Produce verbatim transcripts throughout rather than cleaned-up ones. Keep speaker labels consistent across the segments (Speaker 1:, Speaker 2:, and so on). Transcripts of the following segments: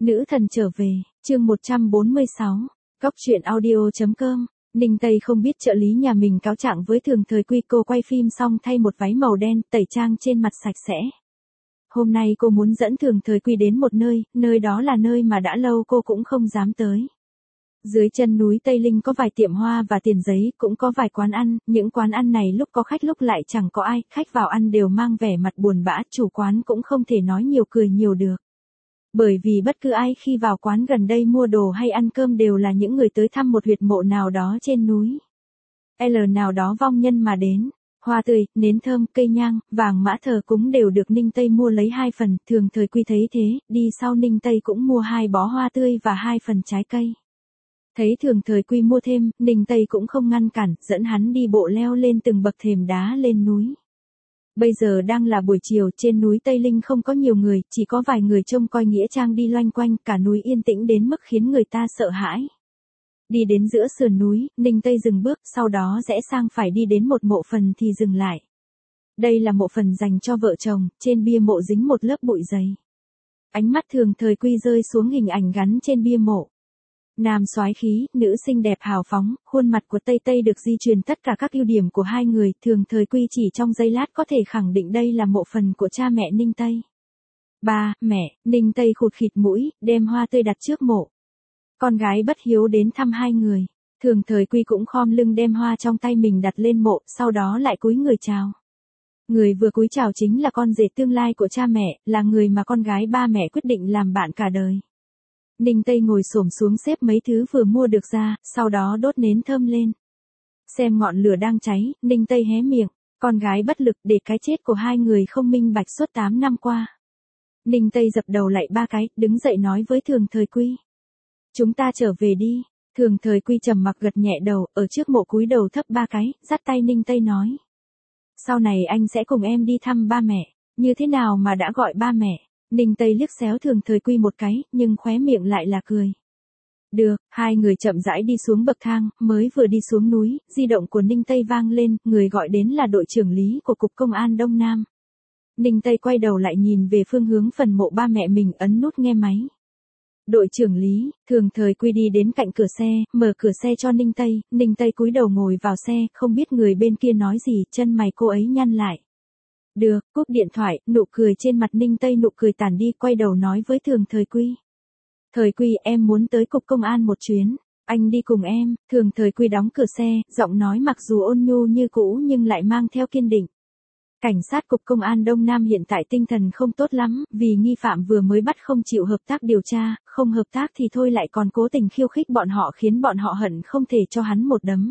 Speaker 1: Nữ thần trở về, chương một trăm bốn mươi sáu, Cóc truyện audio chấm com. Ninh Tây không biết trợ lý nhà mình cáo trạng với Thường Thời Quy, cô quay phim xong thay một váy màu đen, tẩy trang trên mặt sạch sẽ. Hôm nay cô muốn dẫn Thường Thời Quy đến một nơi, nơi đó là nơi mà đã lâu cô cũng không dám tới. Dưới chân núi Tây Linh có vài tiệm hoa và tiền giấy, cũng có vài quán ăn, những quán ăn này lúc có khách lúc lại chẳng có ai, khách vào ăn đều mang vẻ mặt buồn bã, chủ quán cũng không thể nói nhiều cười nhiều được. Bởi vì bất cứ ai khi vào quán gần đây mua đồ hay ăn cơm đều là những người tới thăm một huyệt mộ nào đó trên núi. L nào đó vong nhân mà đến. Hoa tươi, nến thơm, cây nhang, vàng mã thờ cúng đều được Ninh Tây mua lấy hai phần, Thường Thời Quy thấy thế, đi sau Ninh Tây cũng mua hai bó hoa tươi và hai phần trái cây. Thấy Thường Thời Quy mua thêm, Ninh Tây cũng không ngăn cản, dẫn hắn đi bộ leo lên từng bậc thềm đá lên núi. Bây giờ đang là buổi chiều, trên núi Tây Linh không có nhiều người, chỉ có vài người trông coi nghĩa trang đi loanh quanh, cả núi yên tĩnh đến mức khiến người ta sợ hãi. Đi đến giữa sườn núi, Ninh Tây dừng bước, sau đó rẽ sang phải đi đến một mộ phần thì dừng lại. Đây là mộ phần dành cho vợ chồng, trên bia mộ dính một lớp bụi dày. Ánh mắt Thường Thời Quy rơi xuống hình ảnh gắn trên bia mộ. Nam soái khí, nữ xinh đẹp hào phóng, khuôn mặt của Tây Tây được di truyền tất cả các ưu điểm của hai người, Thường Thời Quy chỉ trong giây lát có thể khẳng định đây là mộ phần của cha mẹ Ninh Tây. Ba, mẹ, Ninh Tây khụt khịt mũi, đem hoa tươi đặt trước mộ. Con gái bất hiếu đến thăm hai người, Thường Thời Quy cũng khom lưng đem hoa trong tay mình đặt lên mộ, sau đó lại cúi người chào. Người vừa cúi chào chính là con rể tương lai của cha mẹ, là người mà con gái ba mẹ quyết định làm bạn cả đời. Ninh Tây ngồi xổm xuống xếp mấy thứ vừa mua được ra, sau đó đốt nến thơm lên. Xem ngọn lửa đang cháy, Ninh Tây hé miệng, con gái bất lực để cái chết của hai người không minh bạch suốt tám năm qua. Ninh Tây dập đầu lại ba cái, đứng dậy nói với Thường Thời Quy. Chúng ta trở về đi. Thường Thời Quy trầm mặc gật nhẹ đầu, ở trước mộ cúi đầu thấp ba cái, dắt tay Ninh Tây nói. Sau này anh sẽ cùng em đi thăm ba mẹ, như thế nào mà đã gọi ba mẹ. Ninh Tây liếc xéo Thường Thời Quy một cái, nhưng khóe miệng lại là cười. Được, hai người chậm rãi đi xuống bậc thang, mới vừa đi xuống núi, di động của Ninh Tây vang lên, người gọi đến là đội trưởng lý của Cục Công an Đông Nam. Ninh Tây quay đầu lại nhìn về phương hướng phần mộ ba mẹ mình, ấn nút nghe máy. Đội trưởng lý, Thường Thời Quy đi đến cạnh cửa xe, mở cửa xe cho Ninh Tây, Ninh Tây cúi đầu ngồi vào xe, không biết người bên kia nói gì, chân mày cô ấy nhăn lại. Được, cúp điện thoại, nụ cười trên mặt Ninh Tây nụ cười tàn đi, quay đầu nói với Thường Thời Quy. Thời Quy, em muốn tới Cục Công an một chuyến, anh đi cùng em. Thường Thời Quy đóng cửa xe, giọng nói mặc dù ôn nhu như cũ nhưng lại mang theo kiên định. Cảnh sát Cục Công an Đông Nam hiện tại tinh thần không tốt lắm, vì nghi phạm vừa mới bắt không chịu hợp tác điều tra, không hợp tác thì thôi lại còn cố tình khiêu khích bọn họ khiến bọn họ hận không thể cho hắn một đấm.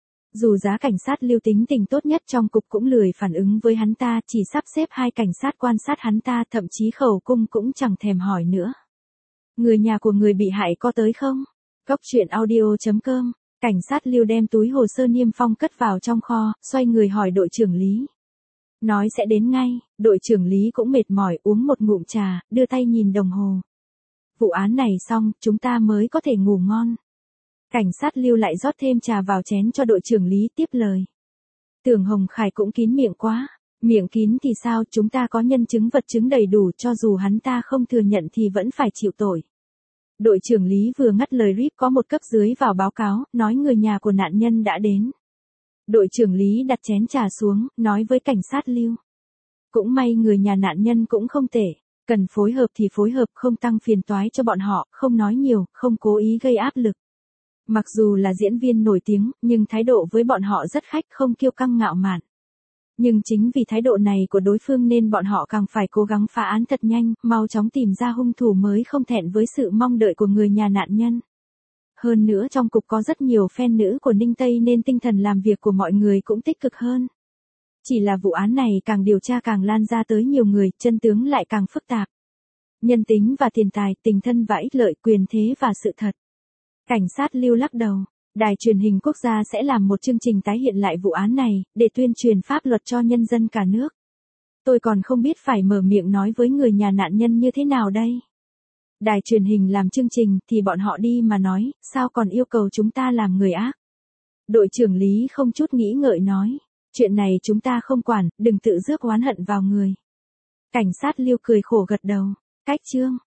Speaker 1: Dù giá cảnh sát Lưu tính tình tốt nhất trong cục cũng lười phản ứng với hắn ta, chỉ sắp xếp hai cảnh sát quan sát hắn ta, thậm chí khẩu cung cũng chẳng thèm hỏi nữa. Người nhà của người bị hại có tới không? Cóc truyện audio chấm com. Cảnh sát Lưu đem túi hồ sơ niêm phong cất vào trong kho, xoay người hỏi đội trưởng lý. Nói sẽ đến ngay, đội trưởng lý cũng mệt mỏi, uống một ngụm trà, đưa tay nhìn đồng hồ. Vụ án này xong, chúng ta mới có thể ngủ ngon. Cảnh sát Lưu lại rót thêm trà vào chén cho đội trưởng lý, tiếp lời. Tưởng Hồng Khải cũng kín miệng quá. Miệng kín thì sao, chúng ta có nhân chứng vật chứng đầy đủ, cho dù hắn ta không thừa nhận thì vẫn phải chịu tội. Đội trưởng lý vừa ngắt lời rip có một cấp dưới vào báo cáo, nói người nhà của nạn nhân đã đến. Đội trưởng lý đặt chén trà xuống, nói với cảnh sát Lưu. Cũng may người nhà nạn nhân cũng không tệ, cần phối hợp thì phối hợp, không tăng phiền toái cho bọn họ, không nói nhiều, không cố ý gây áp lực. Mặc dù là diễn viên nổi tiếng, nhưng thái độ với bọn họ rất khách, không kiêu căng ngạo mạn. Nhưng chính vì thái độ này của đối phương nên bọn họ càng phải cố gắng phá án thật nhanh, mau chóng tìm ra hung thủ mới không thẹn với sự mong đợi của người nhà nạn nhân. Hơn nữa trong cục có rất nhiều fan nữ của Ninh Tây nên tinh thần làm việc của mọi người cũng tích cực hơn. Chỉ là vụ án này càng điều tra càng lan ra tới nhiều người, chân tướng lại càng phức tạp. Nhân tính và tiền tài, tình thân và ích lợi, quyền thế và sự thật. Cảnh sát Lưu lắc đầu. Đài truyền hình quốc gia sẽ làm một chương trình tái hiện lại vụ án này, để tuyên truyền pháp luật cho nhân dân cả nước. Tôi còn không biết phải mở miệng nói với người nhà nạn nhân như thế nào đây. Đài truyền hình làm chương trình thì bọn họ đi mà nói, sao còn yêu cầu chúng ta làm người ác. Đội trưởng lý không chút nghĩ ngợi nói, chuyện này chúng ta không quản, đừng tự rước oán hận vào người. Cảnh sát Lưu cười khổ gật đầu, cách chương.